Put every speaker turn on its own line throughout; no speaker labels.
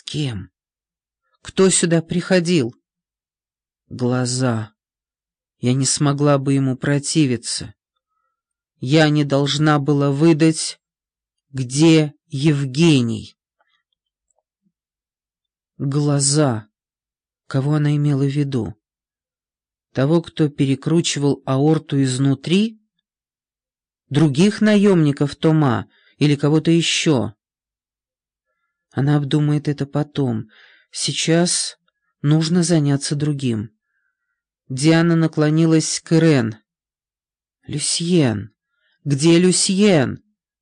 кем? Кто сюда приходил? Глаза. Я не смогла бы ему противиться. Я не должна была выдать, где Евгений. Глаза. Кого она имела в виду? Того, кто перекручивал аорту изнутри? Других наемников Тома или кого-то еще? Она обдумает это потом. Сейчас нужно заняться другим. Диана наклонилась к Ирен. «Люсьен! Где Люсьен?»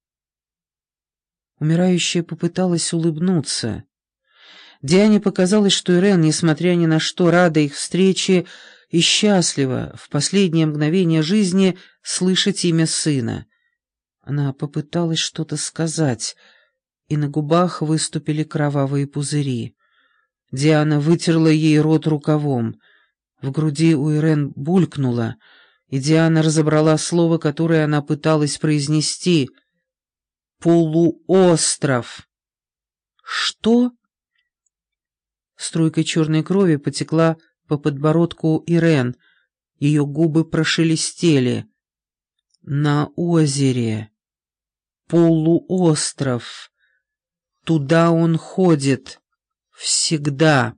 Умирающая попыталась улыбнуться. Диане показалось, что Ирен, несмотря ни на что, рада их встрече и счастлива в последнее мгновение жизни слышать имя сына. Она попыталась что-то сказать, и на губах выступили кровавые пузыри. Диана вытерла ей рот рукавом. В груди у Ирен булькнуло, и Диана разобрала слово, которое она пыталась произнести. «Полуостров». «Что?» Струйка черной крови потекла по подбородку Ирен. Ее губы прошелестели. «На озере. Полуостров. Туда он ходит. Всегда».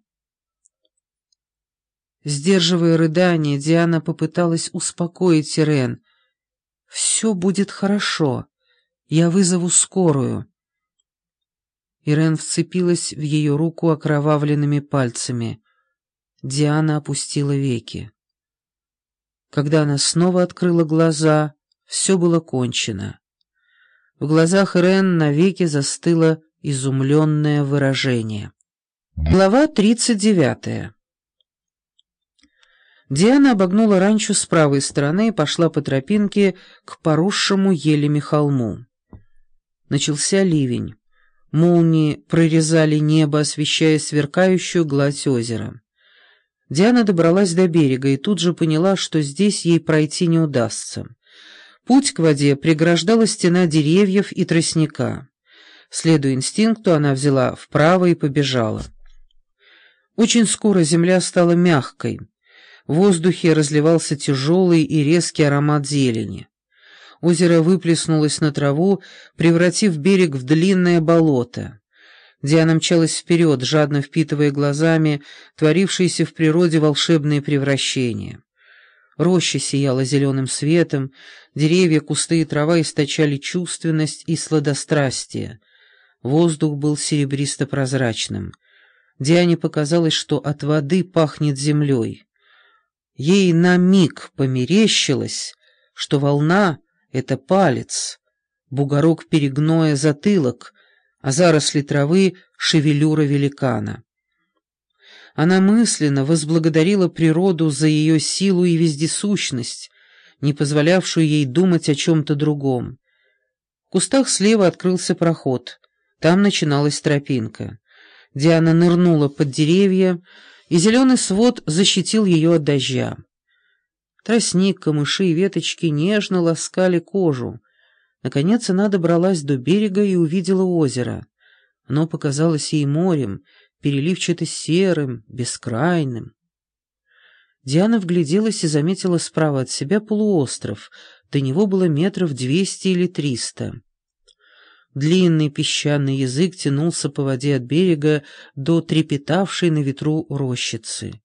Сдерживая рыдание, Диана попыталась успокоить Ирен. «Все будет хорошо. Я вызову скорую». Ирен вцепилась в ее руку окровавленными пальцами. Диана опустила веки. Когда она снова открыла глаза, все было кончено. В глазах Ирен навеки застыло изумленное выражение. Глава 39. Диана обогнула ранчо с правой стороны и пошла по тропинке к поросшему елями холму. Начался ливень. Молнии прорезали небо, освещая сверкающую гладь озера. Диана добралась до берега и тут же поняла, что здесь ей пройти не удастся. Путь к воде преграждала стена деревьев и тростника. Следуя инстинкту, она взяла вправо и побежала. Очень скоро земля стала мягкой. В воздухе разливался тяжелый и резкий аромат зелени. Озеро выплеснулось на траву, превратив берег в длинное болото. Диана мчалась вперед, жадно впитывая глазами творившиеся в природе волшебные превращения. Роща сияла зеленым светом, деревья, кусты и трава источали чувственность и сладострастие. Воздух был серебристо-прозрачным. Диане показалось, что от воды пахнет землей. Ей на миг померещилось, что волна — это палец, бугорок перегноя — затылок, а заросли травы — шевелюра великана. Она мысленно возблагодарила природу за ее силу и вездесущность, не позволявшую ей думать о чем-то другом. В кустах слева открылся проход, там начиналась тропинка. Диана нырнула под деревья, и зеленый свод защитил ее от дождя. Тростник, камыши и веточки нежно ласкали кожу. Наконец она добралась до берега и увидела озеро. Оно показалось ей морем, переливчато-серым, бескрайным. Диана вгляделась и заметила справа от себя полуостров. До него было метров 200 или 300. Длинный песчаный язык тянулся по воде от берега до трепетавшей на ветру рощицы.